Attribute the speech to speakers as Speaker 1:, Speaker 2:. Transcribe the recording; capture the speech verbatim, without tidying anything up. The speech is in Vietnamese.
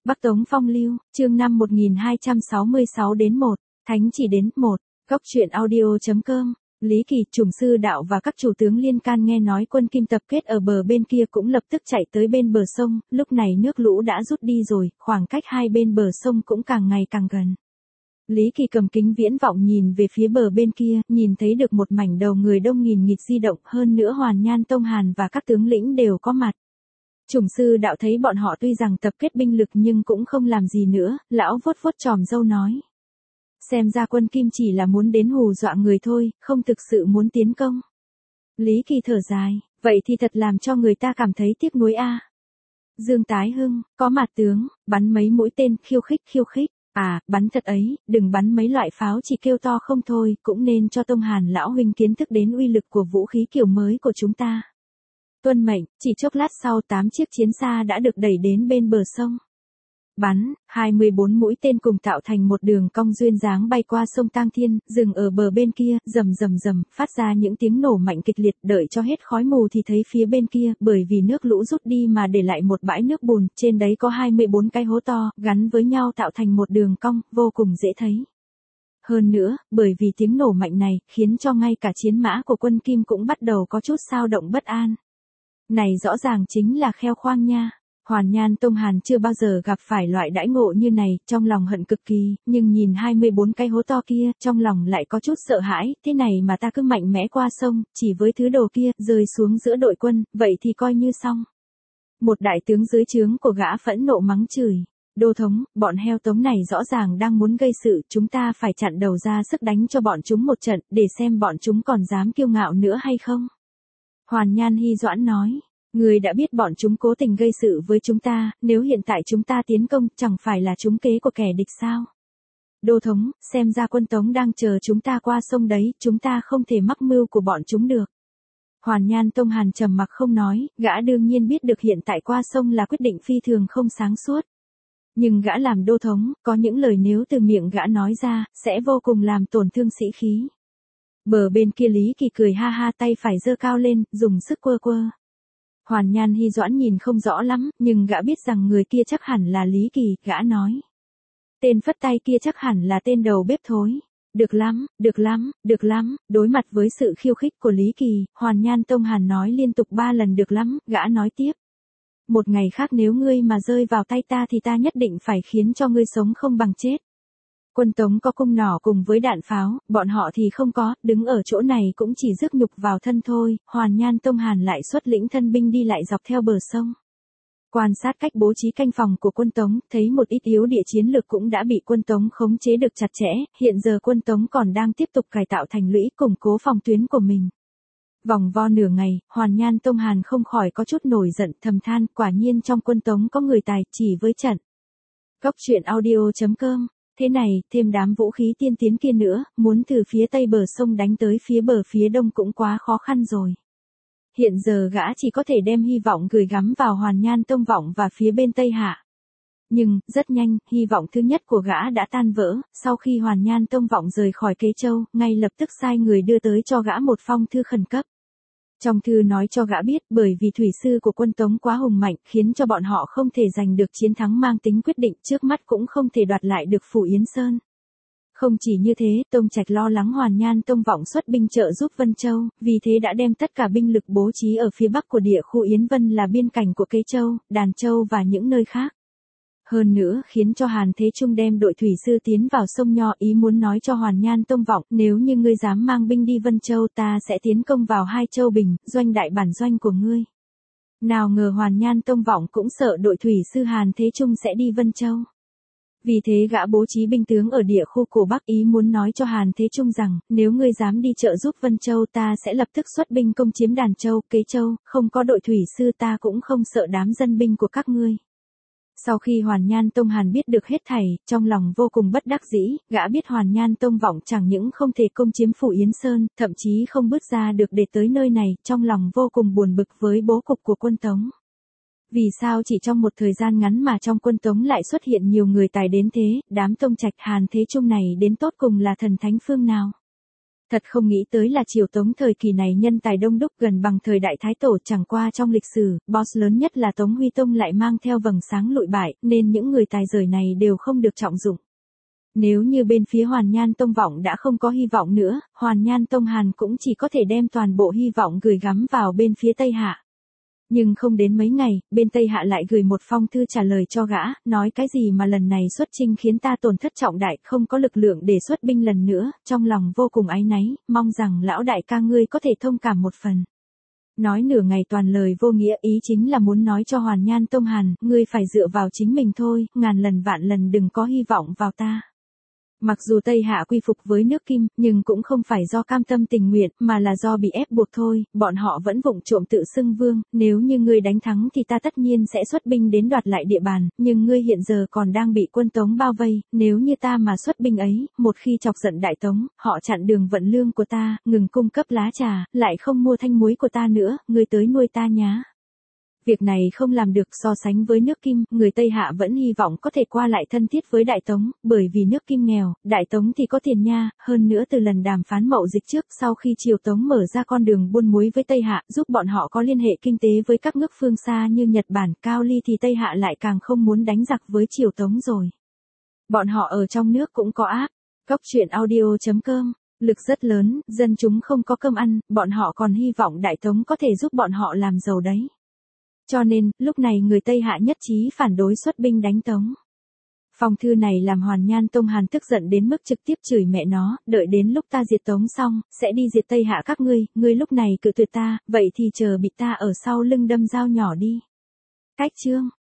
Speaker 1: Bắc Tống Phong Lưu, chương năm một nghìn hai trăm sáu mươi sáu đến một, Thánh chỉ đến một, Góc truyện audio.com. Lý Kỳ, Trùng sư đạo và các chủ tướng liên can nghe nói quân Kim tập kết ở bờ bên kia cũng lập tức chạy tới bên bờ sông, lúc này nước lũ đã rút đi rồi, khoảng cách hai bên bờ sông cũng càng ngày càng gần. Lý Kỳ cầm kính viễn vọng nhìn về phía bờ bên kia, nhìn thấy được một mảnh đầu người đông nghìn nghịt di động, hơn nữa Hoàn Nhan Tông Hàn và các tướng lĩnh đều có mặt. Trùng sư đạo thấy bọn họ tuy rằng tập kết binh lực nhưng cũng không làm gì nữa, lão vuốt vuốt chòm râu nói. Xem ra quân Kim chỉ là muốn đến hù dọa người thôi, không thực sự muốn tiến công. Lý Kỳ thở dài, vậy thì thật làm cho người ta cảm thấy tiếc nuối a. Dương Tái Hưng, có mặt tướng, bắn mấy mũi tên, khiêu khích khiêu khích. À, bắn thật ấy, đừng bắn mấy loại pháo chỉ kêu to không thôi, cũng nên cho Tông Hàn lão huynh kiến thức đến uy lực của vũ khí kiểu mới của chúng ta. Tuân mệnh, chỉ chốc lát sau tám chiếc chiến xa đã được đẩy đến bên bờ sông. Bắn, hai mươi bốn mũi tên cùng tạo thành một đường cong duyên dáng bay qua sông Tang Thiên, dừng ở bờ bên kia, rầm rầm rầm, phát ra những tiếng nổ mạnh kịch liệt, đợi cho hết khói mù thì thấy phía bên kia, bởi vì nước lũ rút đi mà để lại một bãi nước bùn, trên đấy có hai mươi bốn cái hố to, gắn với nhau tạo thành một đường cong, vô cùng dễ thấy. Hơn nữa, bởi vì tiếng nổ mạnh này, khiến cho ngay cả chiến mã của quân Kim cũng bắt đầu có chút xao động bất an. Này rõ ràng chính là kheo khoang nha. Hoàn Nhan Tông Hàn chưa bao giờ gặp phải loại đãi ngộ như này, trong lòng hận cực kỳ, nhưng nhìn hai mươi bốn cái hố to kia, trong lòng lại có chút sợ hãi, thế này mà ta cứ mạnh mẽ qua sông, chỉ với thứ đồ kia, rơi xuống giữa đội quân, vậy thì coi như xong. Một đại tướng dưới trướng của gã phẫn nộ mắng chửi, đô thống, bọn heo Tống này rõ ràng đang muốn gây sự, chúng ta phải chặn đầu ra sức đánh cho bọn chúng một trận, để xem bọn chúng còn dám kiêu ngạo nữa hay không. Hoàn Nhan Hy Doãn nói. Người đã biết bọn chúng cố tình gây sự với chúng ta, nếu hiện tại chúng ta tiến công, chẳng phải là trúng kế của kẻ địch sao? Đô thống, xem ra quân Tống đang chờ chúng ta qua sông đấy, chúng ta không thể mắc mưu của bọn chúng được. Hoàn Nhan Tông Hàn trầm mặc không nói, gã đương nhiên biết được hiện tại qua sông là quyết định phi thường không sáng suốt. Nhưng gã làm đô thống, có những lời nếu từ miệng gã nói ra, sẽ vô cùng làm tổn thương sĩ khí. Bờ bên kia Lý Kỳ cười ha ha, tay phải giơ cao lên, dùng sức quơ quơ. Hoàn Nhan Hy Doãn nhìn không rõ lắm, nhưng gã biết rằng người kia chắc hẳn là Lý Kỳ, gã nói. Tên phất tay kia chắc hẳn là tên đầu bếp thối. Được lắm, được lắm, được lắm, đối mặt với sự khiêu khích của Lý Kỳ, Hoàn Nhan Tông Hàn nói liên tục ba lần được lắm, gã nói tiếp. Một ngày khác nếu ngươi mà rơi vào tay ta thì ta nhất định phải khiến cho ngươi sống không bằng chết. Quân Tống có cung nỏ cùng với đạn pháo, bọn họ thì không có, đứng ở chỗ này cũng chỉ rước nhục vào thân thôi, Hoàn Nhan Tông Hàn lại xuất lĩnh thân binh đi lại dọc theo bờ sông. Quan sát cách bố trí canh phòng của quân Tống, thấy một ít yếu địa chiến lược cũng đã bị quân Tống khống chế được chặt chẽ, hiện giờ quân Tống còn đang tiếp tục cải tạo thành lũy củng cố phòng tuyến của mình. Vòng vo nửa ngày, Hoàn Nhan Tông Hàn không khỏi có chút nổi giận, thầm than, quả nhiên trong quân Tống có người tài chỉ với trận. Góc truyện audio.com. Thế này, thêm đám vũ khí tiên tiến kia nữa, muốn từ phía tây bờ sông đánh tới phía bờ phía đông cũng quá khó khăn rồi. Hiện giờ gã chỉ có thể đem hy vọng gửi gắm vào Hoàn Nhan Tông Vọng và phía bên tây hạ. Nhưng, rất nhanh, hy vọng thứ nhất của gã đã tan vỡ, sau khi Hoàn Nhan Tông Vọng rời khỏi Kế Châu, ngay lập tức sai người đưa tới cho gã một phong thư khẩn cấp. Trong thư nói cho gã biết bởi vì thủy sư của quân Tống quá hùng mạnh khiến cho bọn họ không thể giành được chiến thắng mang tính quyết định, trước mắt cũng không thể đoạt lại được Phủ Yến Sơn. Không chỉ như thế, Tông Trạch lo lắng Hoàn Nhan Tông Vọng xuất binh trợ giúp Vân Châu, vì thế đã đem tất cả binh lực bố trí ở phía bắc của địa khu Yến Vân là biên cảnh của Kế Châu, Đàn Châu và những nơi khác. Hơn nữa, khiến cho Hàn Thế Trung đem đội thủy sư tiến vào sông Nho, ý muốn nói cho Hoàn Nhan Tông Vọng, nếu như ngươi dám mang binh đi Vân Châu ta sẽ tiến công vào hai châu Bình, doanh đại bản doanh của ngươi. Nào ngờ Hoàn Nhan Tông Vọng cũng sợ đội thủy sư Hàn Thế Trung sẽ đi Vân Châu. Vì thế gã bố trí binh tướng ở địa khu cổ Bắc, ý muốn nói cho Hàn Thế Trung rằng, nếu ngươi dám đi trợ giúp Vân Châu ta sẽ lập tức xuất binh công chiếm Đàn Châu, Kế Châu, không có đội thủy sư ta cũng không sợ đám dân binh của các ngươi. Sau khi Hoàn Nhan Tông Hàn biết được hết thảy, trong lòng vô cùng bất đắc dĩ, gã biết Hoàn Nhan Tông Vọng chẳng những không thể công chiếm Phủ Yến Sơn, thậm chí không bước ra được để tới nơi này, trong lòng vô cùng buồn bực với bố cục của quân Tống. Vì sao chỉ trong một thời gian ngắn mà trong quân Tống lại xuất hiện nhiều người tài đến thế, đám Tông Trạch Hàn Thế Trung này đến tốt cùng là thần thánh phương nào? Thật không nghĩ tới là triều Tống thời kỳ này nhân tài đông đúc gần bằng thời đại Thái Tổ, chẳng qua trong lịch sử, boss lớn nhất là Tống Huy Tông lại mang theo vầng sáng lụi bại, nên những người tài giỏi này đều không được trọng dụng. Nếu như bên phía Hoàn Nhan Tông Vọng đã không có hy vọng nữa, Hoàn Nhan Tông Hàn cũng chỉ có thể đem toàn bộ hy vọng gửi gắm vào bên phía Tây Hạ. Nhưng không đến mấy ngày, bên Tây Hạ lại gửi một phong thư trả lời cho gã, nói cái gì mà lần này xuất chinh khiến ta tổn thất trọng đại, không có lực lượng để xuất binh lần nữa, trong lòng vô cùng áy náy, mong rằng lão đại ca ngươi có thể thông cảm một phần. Nói nửa ngày toàn lời vô nghĩa, ý chính là muốn nói cho Hoàn Nhan Tông Hàn, ngươi phải dựa vào chính mình thôi, ngàn lần vạn lần đừng có hy vọng vào ta. Mặc dù Tây Hạ quy phục với nước Kim, nhưng cũng không phải do cam tâm tình nguyện, mà là do bị ép buộc thôi, bọn họ vẫn vụng trộm tự xưng vương, nếu như ngươi đánh thắng thì ta tất nhiên sẽ xuất binh đến đoạt lại địa bàn, nhưng ngươi hiện giờ còn đang bị quân Tống bao vây, nếu như ta mà xuất binh ấy, một khi chọc giận Đại Tống, họ chặn đường vận lương của ta, ngừng cung cấp lá trà, lại không mua thanh muối của ta nữa, ngươi tới nuôi ta nhá. Việc này không làm được, so sánh với nước Kim, người Tây Hạ vẫn hy vọng có thể qua lại thân thiết với Đại Tống, bởi vì nước Kim nghèo, Đại Tống thì có tiền nha, hơn nữa từ lần đàm phán mậu dịch trước sau khi triều Tống mở ra con đường buôn muối với Tây Hạ, giúp bọn họ có liên hệ kinh tế với các nước phương xa như Nhật Bản, Cao Ly thì Tây Hạ lại càng không muốn đánh giặc với triều Tống rồi. Bọn họ ở trong nước cũng có áp, Cóc Truyện Audio chấm com, lực rất lớn, dân chúng không có cơm ăn, bọn họ còn hy vọng Đại Tống có thể giúp bọn họ làm giàu đấy. Cho nên, lúc này người Tây Hạ nhất trí phản đối xuất binh đánh Tống. Phong thư này làm Hoàn Nhan Tông Hàn tức giận đến mức trực tiếp chửi mẹ nó, đợi đến lúc ta diệt Tống xong, sẽ đi diệt Tây Hạ các ngươi, ngươi lúc này cự tuyệt ta, vậy thì chờ bị ta ở sau lưng đâm dao nhỏ đi. Cách chương